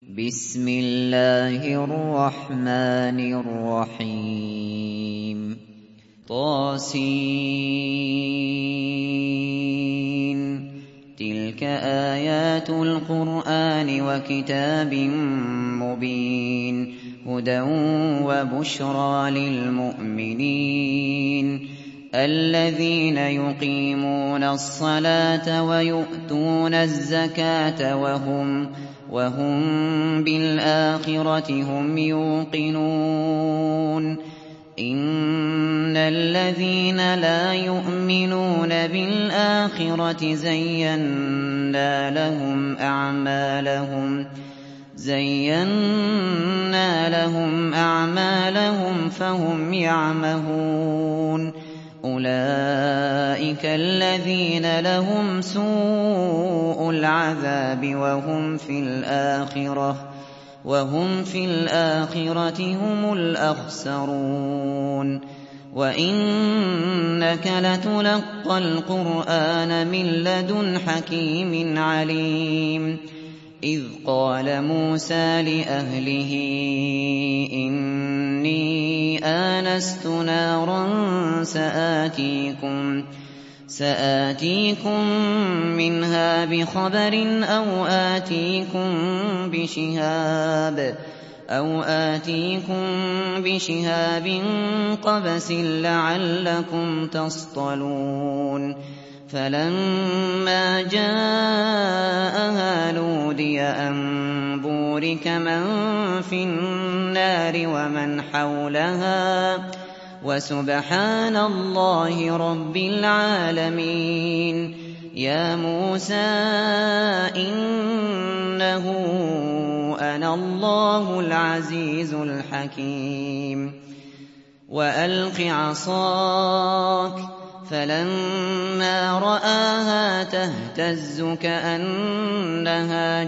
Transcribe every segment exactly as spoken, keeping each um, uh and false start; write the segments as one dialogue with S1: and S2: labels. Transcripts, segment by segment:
S1: بسم الله الرحمن الرحيم طاسين تلك آيات القرآن وكتاب مبين هدى وبشرى للمؤمنين الذين يقيمون الصلاة ويؤتون الزكاة وهم وهم بالآخرة هم يوقنون إن الذين لا يؤمنون بالآخرة زينا لهم أعمالهم زينا لهم أعمالهم فهم يعمهون أولئك الذين لهم سوء العذاب وهم في الآخرة وهم في الآخرة هم الأخسرون وإنك لتلقى القرآن من لدن حكيم عليم إذ قال موسى لأهله إني آنست نارا سآتيكم سآتيكم منها بخبر أو آتيكم بشهاب أو آتيكم بشهاب قبس لعلكم تصطلون فلما جاءها نودي أن بورك من في النار ومن حولها وسبحان الله رب العالمين يا موسى إنه أنا الله العزيز الحكيم وألق عصاك فلما رآها تهتز كأنها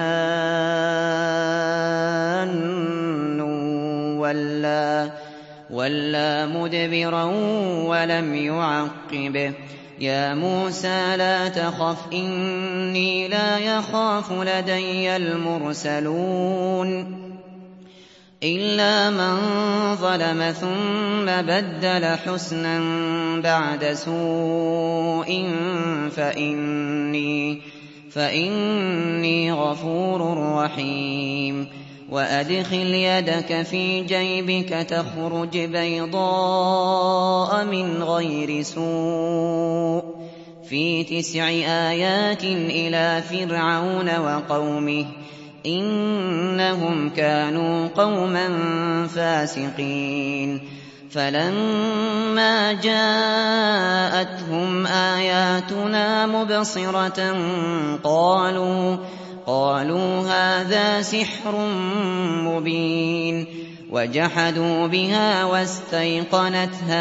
S1: جان ولا ولا مدبرا ولم يعقب يا موسى لا تخف إني لا يخاف لدي المرسلون إلا من ظلم ثم بدل حسنا بعد سوء فإني فإني غفور رحيم وأدخل يدك في جيبك تخرج بيضاء من غير سوء في تسع آيات إلى فرعون وقومه إنهم كانوا قوما فاسقين فلما جاءتهم آياتنا مبصرة قالوا قالوا هذا سحر مبين وجحدوا بها واستيقنتها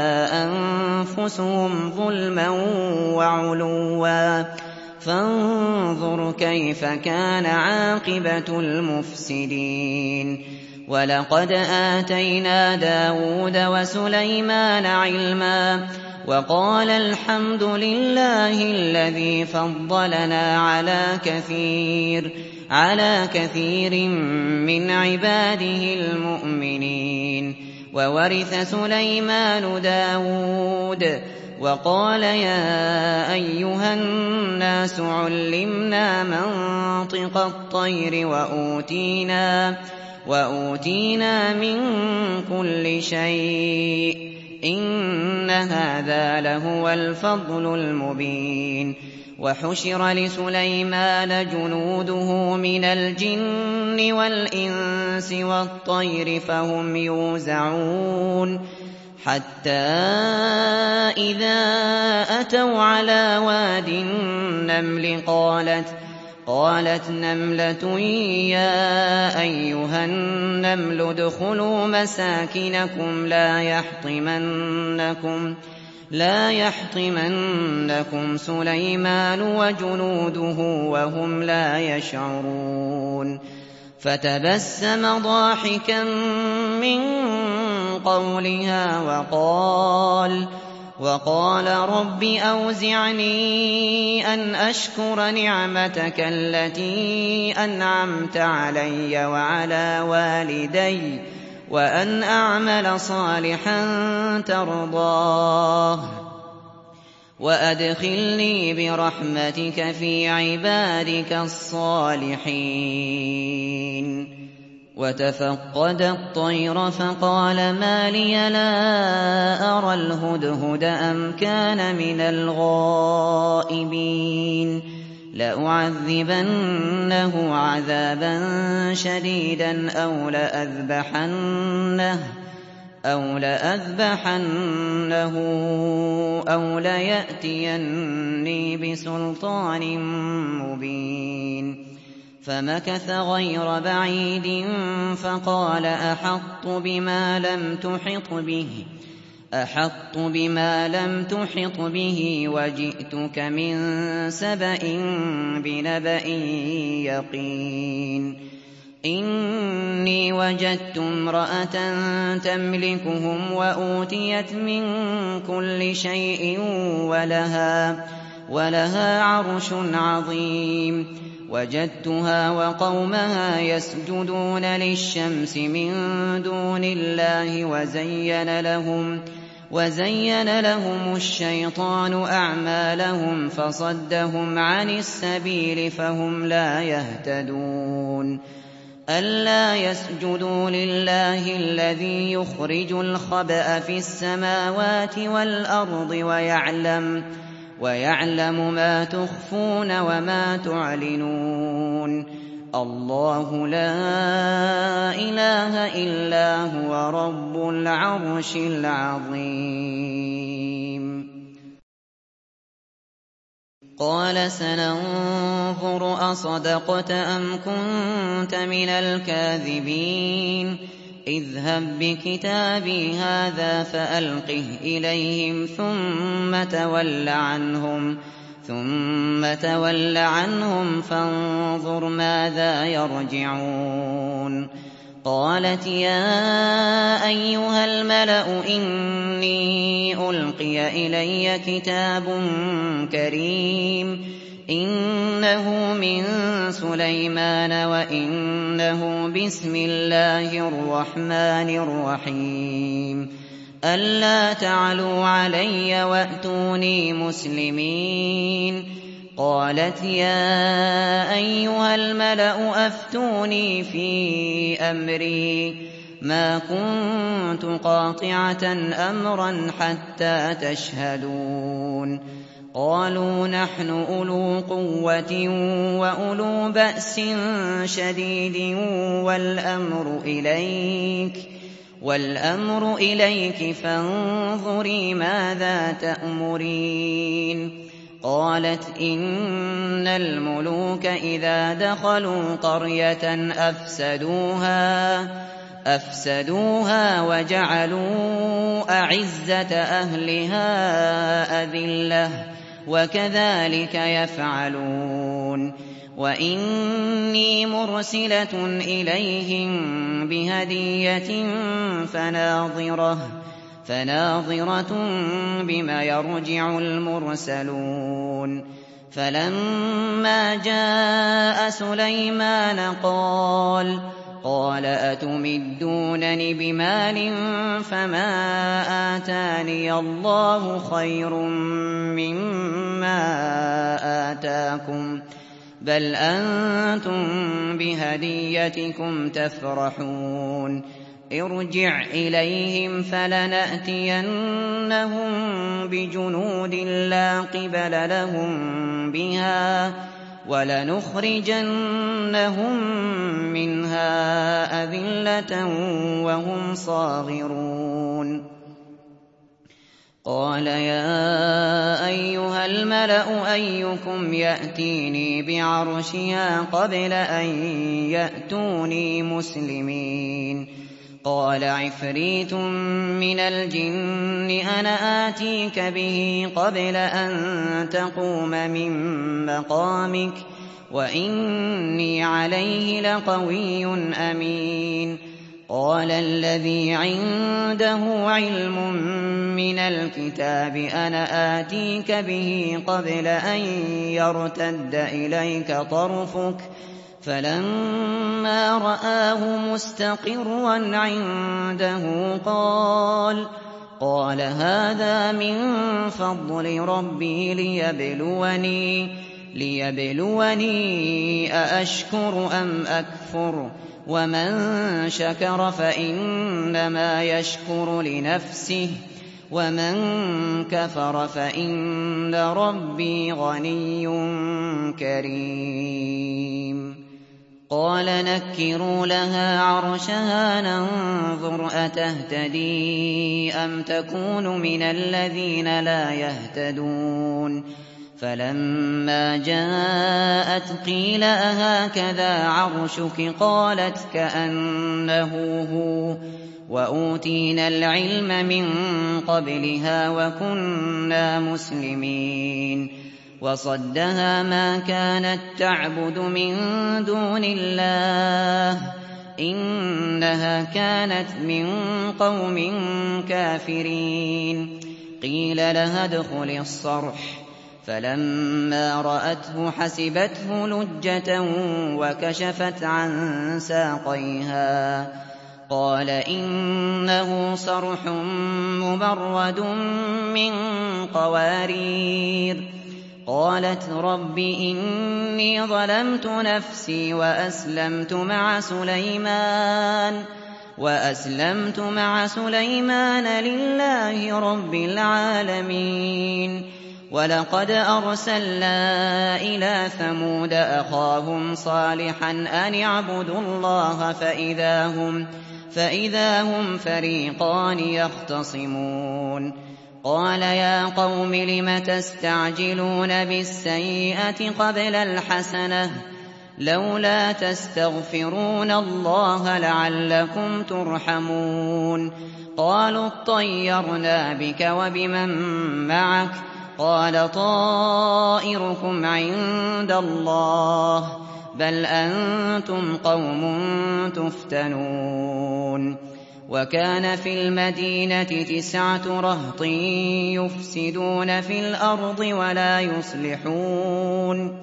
S1: أنفسهم ظلما وعلوا فانظر كيف كان عاقبة المفسدين ولقد آتينا داود وسليمان علما وقال الحمد لله الذي فضلنا على كثير على كثير من عباده المؤمنين وورث سليمان داود وقال يا أيها الناس علمنا منطق الطير وأوتينا وأوتينا من كل شيء إن هذا لهو الفضل المبين وحشر لسليمان جنوده من الجن والإنس والطير فهم يوزعون حتى إذا أتوا على واد النمل قالت قالت نملة يا أيها النمل ادخلوا مساكنكم لا يحطمنكم لا يحطمنكم سليمان وجنوده وهم لا يشعرون فتبسم ضاحكا من قولها وقال وقال رب أوزعني أن أشكر نعمتك التي أنعمت علي وعلى والدي وأن أعمل صالحا ترضاه وأدخلني برحمتك في عبادك الصالحين. وتفقد الطير فقال ما لي لا أرى الهدهد أم كان من الغائبين لأعذبنه عذابا شديدا أو لأذبحنه أو لأذبحنه أو ليأتيني بسلطان مبين. فمكث غير بعيد فقال أحطت بما لم تحط به أحطت بما لم تحط به وجئتك من سبأ بنبأ يقين. إني وجدت امرأة تملكهم وأوتيت من كل شيء ولها, ولها عرش عظيم. وجدتها وقومها يسجدون للشمس من دون الله وزين لهم, وزين لهم الشيطان أعمالهم فصدهم عن السبيل فهم لا يهتدون. ألا يسجدوا لله الذي يخرج الخبأ في السماوات والأرض ويعلم ويعلم ما تخفون وما تعلنون. الله لا إله إلا هو رب العرش العظيم. قال سننظر أصدقت أم كنت من الكاذبين اذهب بكتابي هذا فألقه إليهم ثم تول عنهم ثم تول عنهم فانظر ماذا يرجعون. قالت يا أيها الملأ إني ألقي إلي كتاب كريم إنه من سليمان وإنه بسم الله الرحمن الرحيم ألا تعلوا علي وأتوني مسلمين. قالت يا أيها الملأ أفتوني في أمري ما كنت قاطعة أمرا حتى تشهدون. قالوا نحن أولو قوة وأولو بأس شديد والأمر إليك والأمر إليك فانظري ماذا تأمرين. قالت إن الملوك إذا دخلوا قرية أفسدوها أفسدوها وجعلوا أعزة أهلها أذلة وكذلك يفعلون. وإني مرسلة إليهم بهدية فناظرة فناظرة بما يرجع المرسلون. فلما جاء سليمان قال قال أتمدونني بمال فما آتاني الله خير مما آتاكم بل أنتم بهديتكم تفرحون. ارجع إليهم فلنأتينهم بجنود لا قبل لهم بها ولنخرجنهم منها أذلة وهم صاغرون. قال يا أيها الملأ أيكم يأتيني بعرشها قبل أن يأتوني مسلمين. قال عفريت من الجن أنا آتيك به قبل أن تقوم من مقامك وإني عليه لقوي أمين. قال الذي عنده علم من الكتاب أنا آتيك به قبل أن يرتد إليك طرفك فلما رآه مستقرا عنده قال قال هذا من فضل ربي ليبلوني ليبلوني أأشكر أم أكفر ومن شكر فإنما يشكر لنفسه ومن كفر فإن ربي غني كريم قال نكروا لها عرشها ننظر أتهتدي أم تكون من الذين لا يهتدون فلما جاءت قيل أهكذا عرشك قالت كأنه هو وأوتينا العلم من قبلها وكنا مسلمين وصدها ما كانت تعبد من دون الله إنها كانت من قوم كافرين قيل لها ادخل الصرح فلما رأته حسبته لجة وكشفت عن ساقيها قال إنه صرح ممرد من قوارير قالت رب إني ظلمت نفسي وأسلمت مع سليمان وأسلمت مع سليمان لله رب العالمين ولقد أرسلنا إلى ثمود أخاهم صالحا أن اعبدوا الله فإذا هم, فإذا هم فريقان يختصمون قال يا قوم لم تستعجلون بالسيئة قبل الحسنة لولا تستغفرون الله لعلكم ترحمون قالوا اطيرنا بك وبمن معك قال طائركم عند الله بل أنتم قوم تفتنون وكان في المدينة تسعة رهط يفسدون في الأرض ولا يصلحون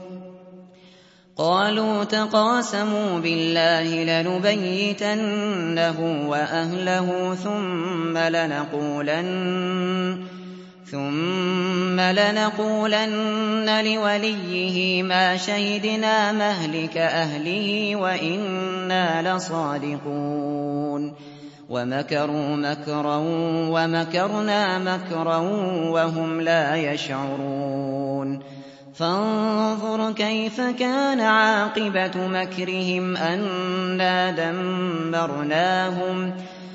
S1: قالوا تقاسموا بالله لنبيتنه وأهله ثم لنقولن ثم لنقولن لوليه ما شهدنا مهلك أهله وإنا لصادقون ومكروا مكرا ومكرنا مكرا وهم لا يشعرون فانظر كيف كان عاقبة مكرهم أنا دمرناهم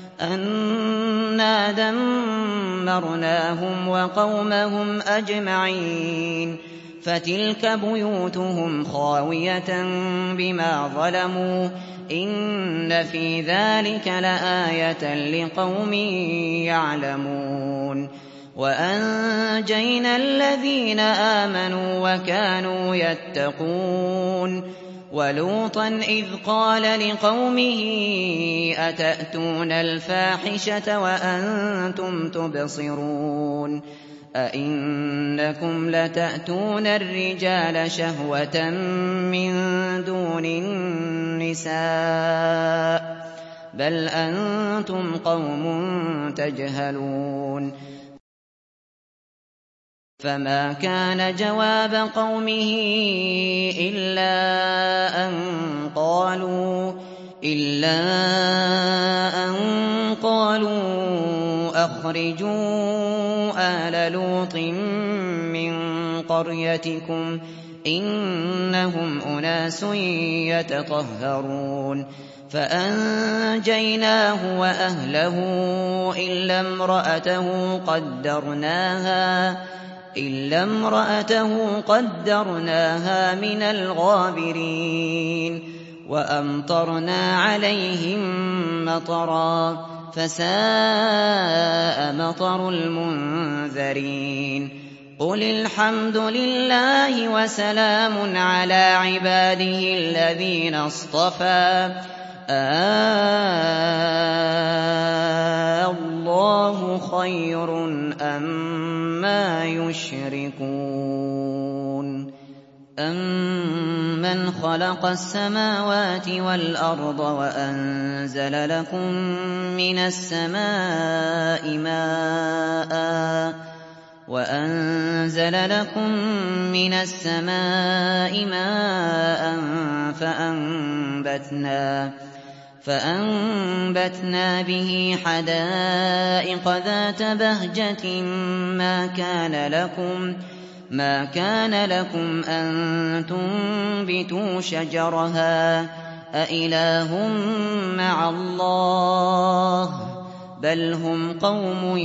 S1: أنا دمرناهم وقومهم أجمعين فتلك بيوتهم خاوية بما ظلموا إن في ذلك لآية لقوم يعلمون وأنجينا الذين آمنوا وكانوا يتقون ولوطا إذ قال لقومه أتأتون الفاحشة وأنتم تبصرون أئنكم لتأتون الرجال شهوة من دون النساء بل أنتم قوم تجهلون فما كان جواب قومه إلا أن قالوا إلا أن قالوا أخرجوا آل لوط من قريتكم إنهم أناس يتطهرون فأنجيناه وأهله إلا امرأته قدرناها إلا امرأته قدرناها من الغابرين وأمطرنا عليهم مطرا فساء مطر المنذرين قل الحمد لله وسلام على عباده الذين اصطفى أَاللَّهُ خَيْرٌ أَمَّا يُشْرِكُونَ أَمَّنْ خَلَقَ السَّمَاوَاتِ وَالْأَرْضَ وَأَنزَلَ لَكُم مِّنَ السَّمَاءِ مَاءً وَأَنزَلَ لَكُم مِّنَ السَّمَاءِ مَاءً فَأَنبَتْنَا فَأَنبَتْنَا بِهِ حَدَائِقَ ذَاتَ بَهْجَةٍ مَّا كَانَ لَكُمْ ما كان لكم أن تنبتوا شجرها أإله مع الله بل هم قوم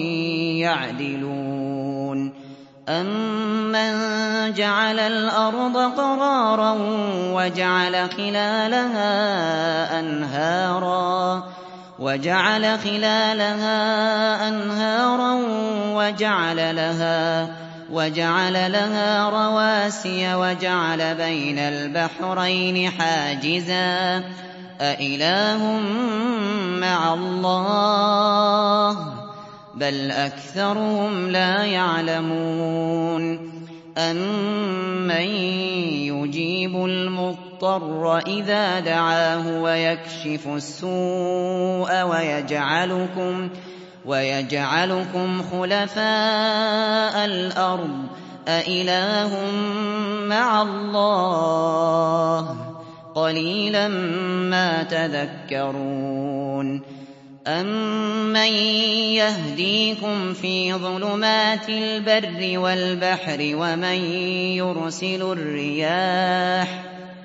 S1: يعدلون أمن جعل الأرض قرارا وجعل خلالها أنهارا وجعل خلالها أنهارا وجعل لها وجعل لها رواسي وجعل بين البحرين حاجزا أإله مع الله بل أكثرهم لا يعلمون أمن يجيب المضطر إذا دعاه ويكشف السوء ويجعلكم ويجعلكم خلفاء الأرض أإله مع الله قليلا ما تذكرون أمن يهديكم في ظلمات البر والبحر ومن يرسل الرياح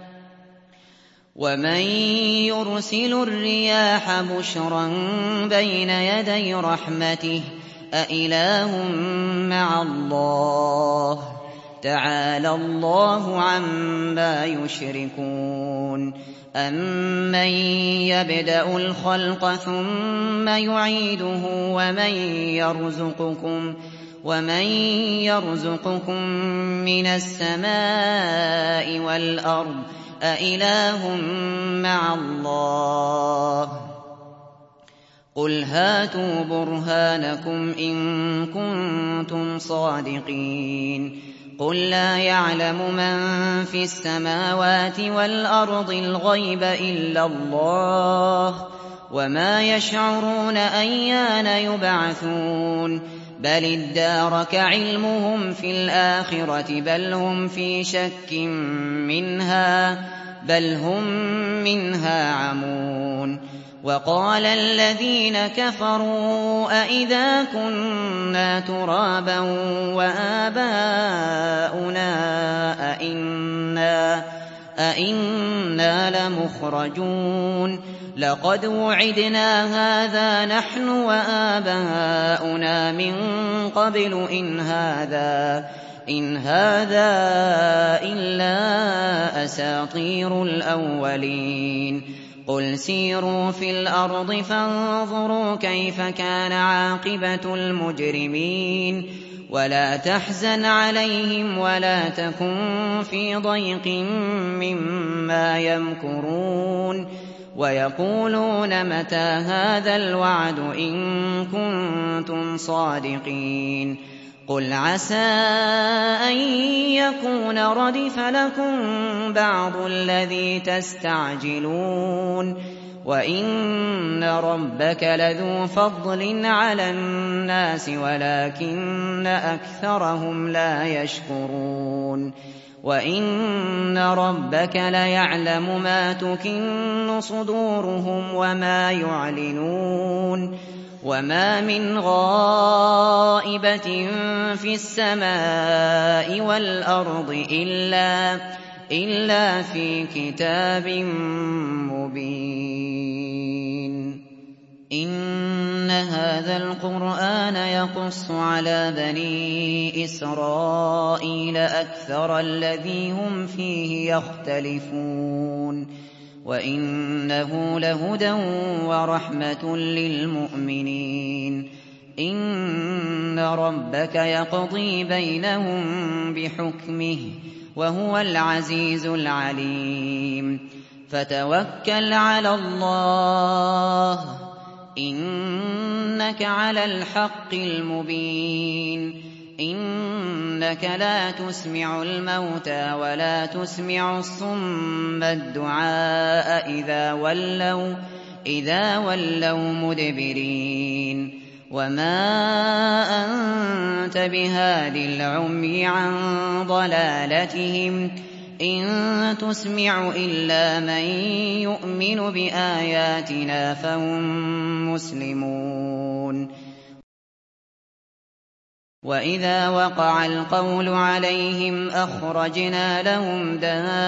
S1: ومن يرسل الرياح بشرا بين يدي رحمته أإله مع الله تعالى الله عما يشركون أمن يبدأ الخلق ثم يعيده ومن يرزقكم ومن يرزقكم من السماء والأرض أإله مع الله قل هاتوا برهانكم إن كنتم صادقين قل لا يعلم من في السماوات والأرض الغيب إلا الله وما يشعرون أيان يبعثون بل ادارك علمهم في الآخرة بل هم في شك منها بل هم منها عمون وقال الذين كفروا أئذا كنا ترابا وآباؤنا أئنا, أئنا لمخرجون لقد وعدنا هذا نحن وآباؤنا من قبل إن هذا إن هذا إلا أساطير الأولين قل سيروا في الأرض فانظروا كيف كان عاقبة المجرمين ولا تحزن عليهم ولا تكن في ضيق مما يمكرون ويقولون متى هذا الوعد إن كنتم صادقين قل عسى أن يكون ردف لكم بعض الذي تستعجلون وإن ربك لذو فضل على الناس ولكن أكثرهم لا يشكرون وإن ربك ليعلم ما تكن صدورهم وما يعلنون وما من غائبة في السماء والأرض إلا, إلا في كتاب مبين إن هذا القرآن يقص على بني إسرائيل أكثر الذي هم فيه يختلفون وإنه لهدى ورحمة للمؤمنين إن ربك يقضي بينهم بحكمه وهو العزيز العليم فتوكل على الله إنك على الحق المبين إنك لا تسمع الموتى ولا تسمع الصم الدعاء إذا ولوا إذا ولوا مدبرين وما أنت بهاد العمي عن ضلالتهم إن تسمع إلا من يؤمن بآياتنا فهم مسلمون وإذا وقع القول عليهم أخرجنا لهم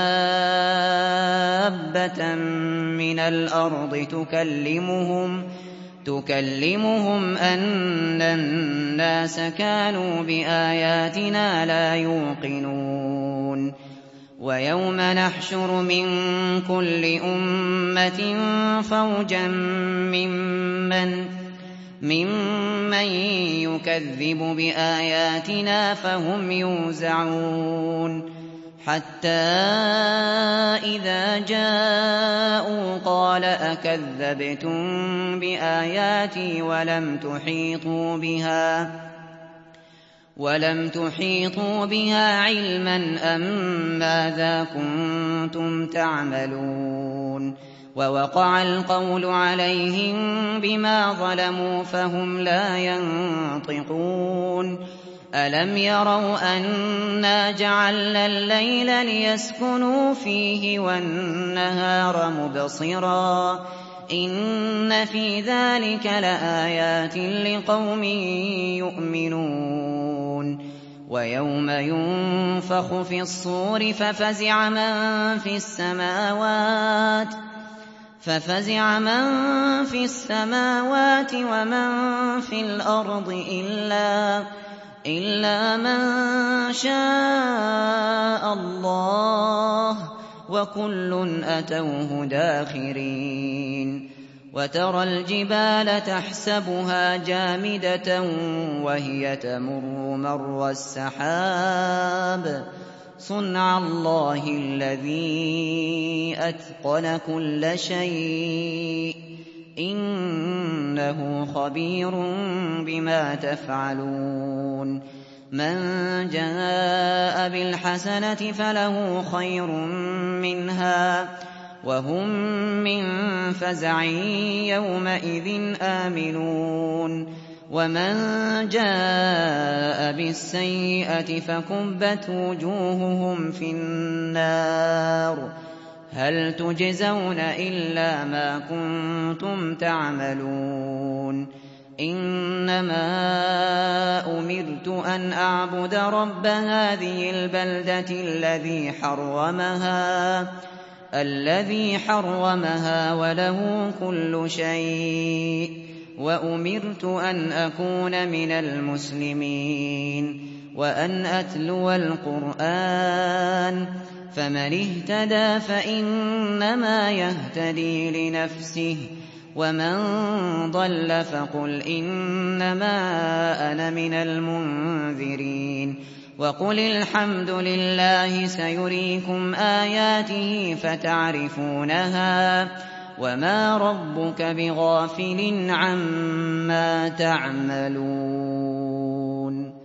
S1: دابة من الأرض تكلمهم تكلمهم أن الناس كانوا بآياتنا لا يوقنون ويوم نحشر من كل أمة فوجا ممن ممن يكذب بآياتنا فهم يوزعون حتى إذا جاءوا قال أكذبتم بآياتي ولم تحيطوا بها ولم تحيطوا بها علما أم ماذا كنتم تعملون ووقع القول عليهم بما ظلموا فهم لا ينطقون ألم يروا أنا جعلنا الليل ليسكنوا فيه والنهار مبصرا إن في ذلك لآيات لقوم يؤمنون ويوم ينفخ في الصور ففزع من في السماوات ففزع من في السماوات ومن في الأرض إلا إلا من شاء الله وكل أتوه داخرين وترى الجبال تحسبها جامدة وهي تمر مر السحاب صنع الله الذي أتقن كل شيء إنه خبير بما تفعلون من جاء بالحسنة فله خير منها وهم من فزع يومئذ آمنون ومن جاء بالسيئة فكبت وجوههم في النار هل تجزون إلا ما كنتم تعملون إنما أمرت أن أعبد رب هذه البلدة الذي حرمها الذي حرمها وله كل شيء وأمرت أن أكون من المسلمين وأن أتلو القرآن فمن اهتدى فإنما يهتدي لنفسه ومن ضل فقل إنما أنا من المنذرين وقل الحمد لله سيريكم آياته فتعرفونها وما ربك بغافل عما تعملون